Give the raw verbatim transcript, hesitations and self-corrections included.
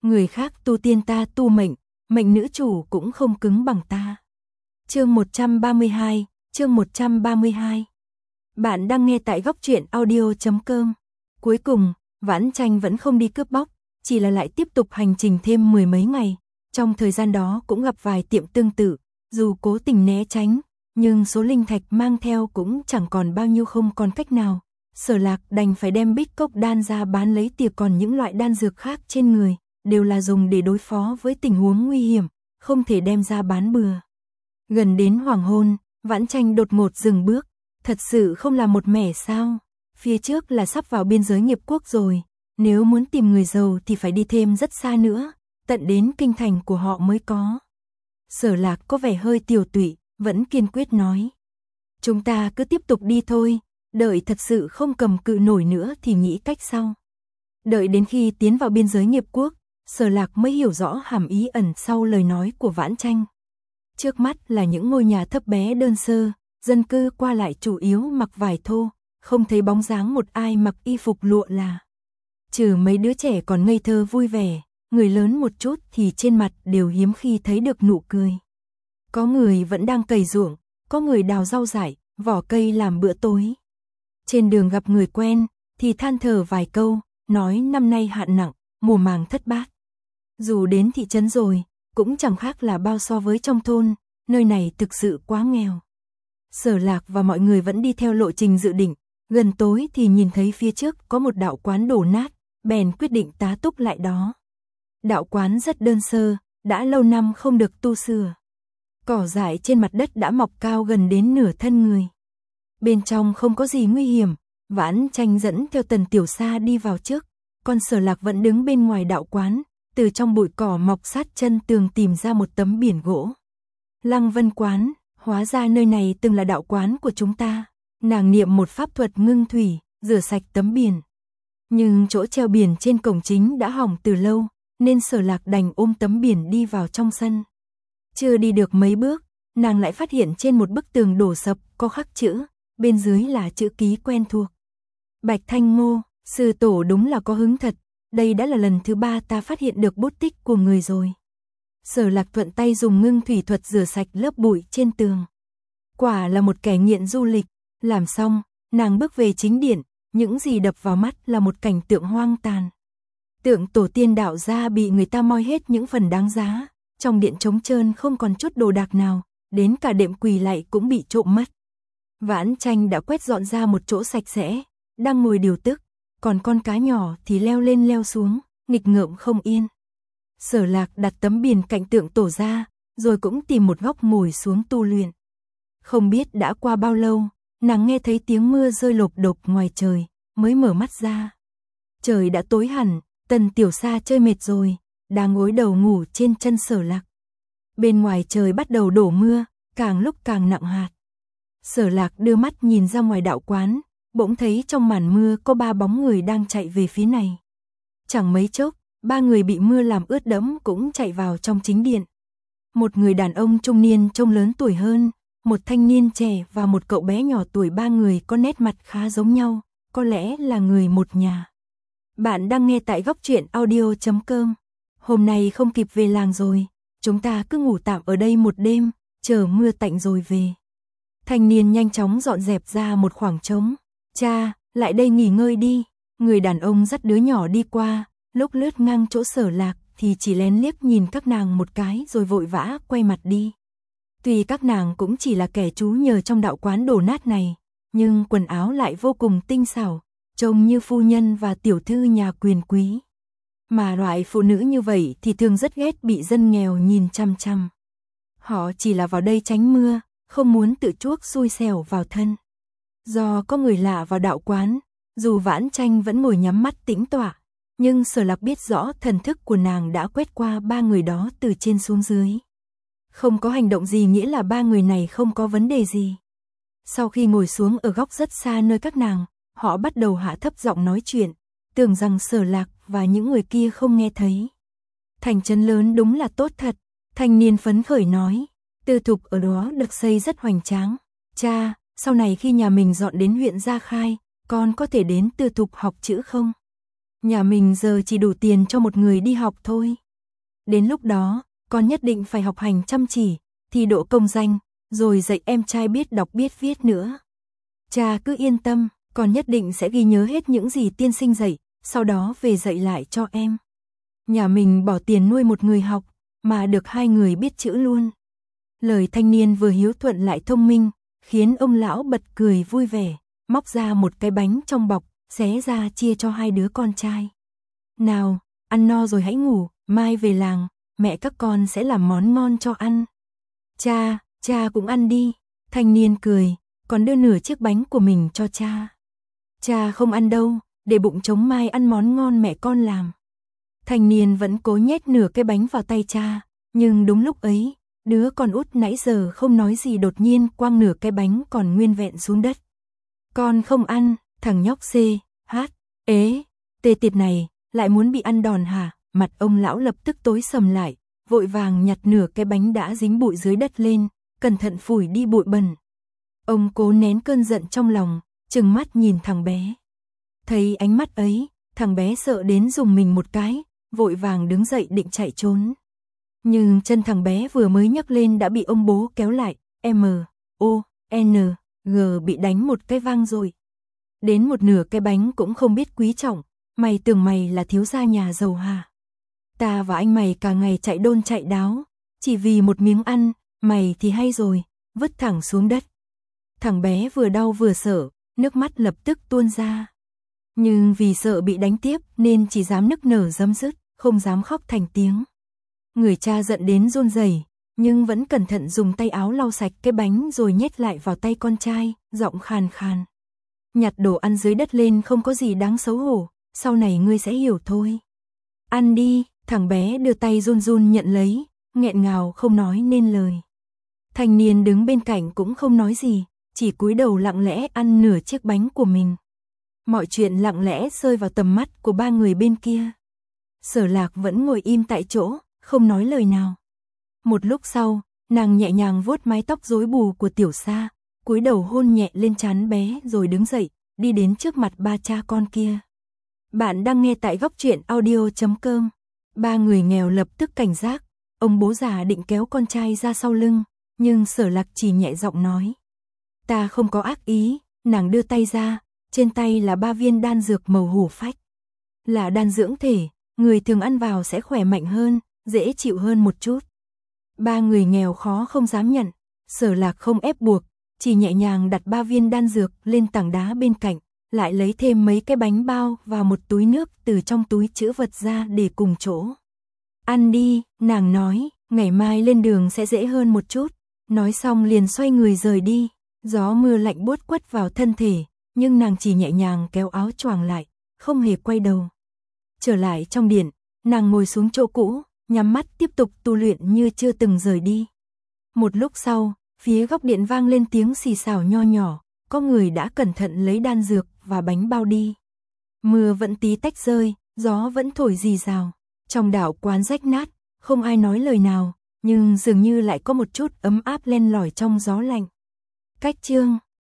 người khác tu tiên ta tu mệnh, mệnh nữ chủ cũng không cứng bằng ta. Chương một trăm ba mươi hai, chương một trăm ba mươi hai. Bạn đang nghe tại góc truyện audio chấm com. Cuối cùng, Vãn Tranh vẫn không đi cướp bóc, chỉ là lại tiếp tục hành trình thêm mười mấy ngày. Trong thời gian đó cũng gặp vài tiệm tương tự, dù cố tình né tránh, nhưng số linh thạch mang theo cũng chẳng còn bao nhiêu, không còn cách nào. Sở Lạc đành phải đem bích cốc đan ra bán lấy tiền, còn những loại đan dược khác trên người đều là dùng để đối phó với tình huống nguy hiểm, không thể đem ra bán bừa. Gần đến hoàng hôn, Vãn Tranh đột ngột dừng bước, thật sự không là một mẻ sao? Phía trước là sắp vào biên giới nghiệp quốc rồi, nếu muốn tìm người giàu thì phải đi thêm rất xa nữa, tận đến kinh thành của họ mới có. Sở Lạc có vẻ hơi tiều tụy, vẫn kiên quyết nói: chúng ta cứ tiếp tục đi thôi, đợi thật sự không cầm cự nổi nữa thì nghĩ cách sau. Đợi đến khi tiến vào biên giới nghiệp quốc, Sở Lạc mới hiểu rõ hàm ý ẩn sau lời nói của Vãn Tranh. Trước mắt là những ngôi nhà thấp bé đơn sơ, dân cư qua lại chủ yếu mặc vải thô, không thấy bóng dáng một ai mặc y phục lụa là. Trừ mấy đứa trẻ còn ngây thơ vui vẻ, người lớn một chút thì trên mặt đều hiếm khi thấy được nụ cười. Có người vẫn đang cày ruộng, có người đào rau dại, vỏ cây làm bữa tối. Trên đường gặp người quen thì than thở vài câu, nói năm nay hạn nặng, mùa màng thất bát. Dù đến thị trấn rồi, cũng chẳng khác là bao so với trong thôn, nơi này thực sự quá nghèo. Sở Lạc và mọi người vẫn đi theo lộ trình dự định, gần tối thì nhìn thấy phía trước có một đạo quán đổ nát, bèn quyết định tá túc lại đó. Đạo quán rất đơn sơ, đã lâu năm không được tu sửa. Cỏ dại trên mặt đất đã mọc cao gần đến nửa thân người. Bên trong không có gì nguy hiểm, Vãn Tranh dẫn theo Tần Tiểu Sa đi vào trước, còn Sở Lạc vẫn đứng bên ngoài đạo quán, từ trong bụi cỏ mọc sát chân tường tìm ra một tấm biển gỗ. Lăng Vân Quán, hóa ra nơi này từng là đạo quán của chúng ta. Nàng niệm một pháp thuật ngưng thủy, rửa sạch tấm biển. Nhưng chỗ treo biển trên cổng chính đã hỏng từ lâu, nên Sở Lạc đành ôm tấm biển đi vào trong sân. Chưa đi được mấy bước, nàng lại phát hiện trên một bức tường đổ sập có khắc chữ, bên dưới là chữ ký quen thuộc. Bạch Thanh Ngô, sư tổ đúng là có hứng thật, đây đã là lần thứ ba ta phát hiện được bút tích của người rồi. Sở Lạc thuận tay dùng ngưng thủy thuật rửa sạch lớp bụi trên tường. Quả là một kẻ nghiện du lịch. Làm xong, nàng bước về chính điện, những gì đập vào mắt là một cảnh tượng hoang tàn. Tượng tổ tiên đạo gia bị người ta moi hết những phần đáng giá, trong điện trống trơn không còn chút đồ đạc nào, đến cả đệm quỳ lạy cũng bị trộm mất. Vãn Tranh đã quét dọn ra một chỗ sạch sẽ, đang ngồi điều tức, còn con cá nhỏ thì leo lên leo xuống, nghịch ngợm không yên. Sở Lạc đặt tấm biển cạnh tượng tổ ra, rồi cũng tìm một góc ngồi xuống tu luyện. Không biết đã qua bao lâu, nàng nghe thấy tiếng mưa rơi lộp độp ngoài trời, mới mở mắt ra. Trời đã tối hẳn, Tần Tiểu Sa chơi mệt rồi, đang gối đầu ngủ trên chân Sở Lạc. Bên ngoài trời bắt đầu đổ mưa, càng lúc càng nặng hạt. Sở Lạc đưa mắt nhìn ra ngoài đạo quán, bỗng thấy trong màn mưa có ba bóng người đang chạy về phía này. Chẳng mấy chốc, ba người bị mưa làm ướt đẫm cũng chạy vào trong chính điện. Một người đàn ông trung niên trông lớn tuổi hơn, một thanh niên trẻ và một cậu bé nhỏ tuổi, ba người có nét mặt khá giống nhau, có lẽ là người một nhà. Bạn đang nghe tại góc truyện audio chấm com. Hôm nay không kịp về làng rồi, chúng ta cứ ngủ tạm ở đây một đêm, chờ mưa tạnh rồi về. Thanh niên nhanh chóng dọn dẹp ra một khoảng trống. Cha, lại đây nghỉ ngơi đi. Người đàn ông dắt đứa nhỏ đi qua, lúc lướt ngang chỗ Sở Lạc thì chỉ lén liếc nhìn các nàng một cái rồi vội vã quay mặt đi. Tuy các nàng cũng chỉ là kẻ trú nhờ trong đạo quán đổ nát này, nhưng quần áo lại vô cùng tinh xảo, trông như phu nhân và tiểu thư nhà quyền quý. Mà loại phụ nữ như vậy thì thường rất ghét bị dân nghèo nhìn chăm chăm. Họ chỉ là vào đây tránh mưa, không muốn tự chuốc xui xẻo vào thân. Do có người lạ vào đạo quán, dù Vãn Tranh vẫn ngồi nhắm mắt tĩnh tọa, nhưng Sở Lạc biết rõ thần thức của nàng đã quét qua ba người đó từ trên xuống dưới. Không có hành động gì nghĩa là ba người này không có vấn đề gì. Sau khi ngồi xuống ở góc rất xa nơi các nàng, họ bắt đầu hạ thấp giọng nói chuyện, tưởng rằng Sở Lạc và những người kia không nghe thấy. Thành trấn lớn đúng là tốt thật, thanh niên phấn khởi nói, tư thục ở đó được xây rất hoành tráng. Cha, sau này khi nhà mình dọn đến huyện Gia Khai, con có thể đến tư thục học chữ không? Nhà mình giờ chỉ đủ tiền cho một người đi học thôi. Đến lúc đó, con nhất định phải học hành chăm chỉ, thi đỗ công danh, rồi dạy em trai biết đọc biết viết nữa. Cha cứ yên tâm, con nhất định sẽ ghi nhớ hết những gì tiên sinh dạy, sau đó về dạy lại cho em. Nhà mình bỏ tiền nuôi một người học, mà được hai người biết chữ luôn. Lời thanh niên vừa hiếu thuận lại thông minh, khiến ông lão bật cười vui vẻ, móc ra một cái bánh trong bọc, xé ra chia cho hai đứa con trai. Nào, ăn no rồi hãy ngủ, mai về làng, mẹ các con sẽ làm món ngon cho ăn. Cha, cha cũng ăn đi. Thanh niên cười, còn đưa nửa chiếc bánh của mình cho cha. Cha không ăn đâu, để bụng trống mai ăn món ngon mẹ con làm. Thanh niên vẫn cố nhét nửa cái bánh vào tay cha, nhưng đúng lúc ấy, đứa con út nãy giờ không nói gì đột nhiên quăng nửa cái bánh còn nguyên vẹn xuống đất. Con không ăn, thằng nhóc C, H, ế, tê tiệt này, lại muốn bị ăn đòn hả? Mặt ông lão lập tức tối sầm lại, vội vàng nhặt nửa cái bánh đã dính bụi dưới đất lên, cẩn thận phủi đi bụi bẩn. Ông cố nén cơn giận trong lòng, trừng mắt nhìn thằng bé. Thấy ánh mắt ấy, thằng bé sợ đến dùng mình một cái, vội vàng đứng dậy định chạy trốn. Nhưng chân thằng bé vừa mới nhấc lên đã bị ông bố kéo lại, M, O, N, G bị đánh một cái vang rồi. Đến một nửa cái bánh cũng không biết quý trọng, mày tưởng mày là thiếu gia nhà giàu hả? Ta và anh mày cả ngày chạy đôn chạy đáo, chỉ vì một miếng ăn, mày thì hay rồi, vứt thẳng xuống đất. Thằng bé vừa đau vừa sợ, nước mắt lập tức tuôn ra. Nhưng vì sợ bị đánh tiếp nên chỉ dám nức nở rấm rứt, không dám khóc thành tiếng. Người cha giận đến run rẩy, nhưng vẫn cẩn thận dùng tay áo lau sạch cái bánh rồi nhét lại vào tay con trai, giọng khàn khàn. Nhặt đồ ăn dưới đất lên không có gì đáng xấu hổ, sau này ngươi sẽ hiểu thôi. Ăn đi, thằng bé đưa tay run run nhận lấy, nghẹn ngào không nói nên lời. Thanh niên đứng bên cạnh cũng không nói gì, chỉ cúi đầu lặng lẽ ăn nửa chiếc bánh của mình. Mọi chuyện lặng lẽ rơi vào tầm mắt của ba người bên kia. Sở Lạc vẫn ngồi im tại chỗ, không nói lời nào. Một lúc sau, nàng nhẹ nhàng vuốt mái tóc rối bù của Tiểu Sa, cúi đầu hôn nhẹ lên trán bé rồi đứng dậy, đi đến trước mặt ba cha con kia. Bạn đang nghe tại góc truyện audio chấm com. Ba người nghèo lập tức cảnh giác, ông bố già định kéo con trai ra sau lưng, nhưng Sở Lạc chỉ nhẹ giọng nói. Ta không có ác ý, nàng đưa tay ra, trên tay là ba viên đan dược màu hổ phách. Là đan dưỡng thể, người thường ăn vào sẽ khỏe mạnh hơn, dễ chịu hơn một chút. Ba người nghèo khó không dám nhận, Sở Lạc không ép buộc, chỉ nhẹ nhàng đặt ba viên đan dược lên tảng đá bên cạnh, lại lấy thêm mấy cái bánh bao và một túi nước từ trong túi trữ vật ra để cùng chỗ. Ăn đi, nàng nói, ngày mai lên đường sẽ dễ hơn một chút. Nói xong liền xoay người rời đi, gió mưa lạnh buốt quất vào thân thể, nhưng nàng chỉ nhẹ nhàng kéo áo choàng lại, không hề quay đầu. Trở lại trong điện, nàng ngồi xuống chỗ cũ, nhắm mắt tiếp tục tu luyện như chưa từng rời đi. Một lúc sau, phía góc điện vang lên tiếng xì xào nho nhỏ, có người đã cẩn thận lấy đan dược và bánh bao đi. Mưa vẫn tí tách rơi, gió vẫn thổi rì rào. Trong đạo quán rách nát, không ai nói lời nào, nhưng dường như lại có một chút ấm áp len lỏi trong gió lạnh. Cách chương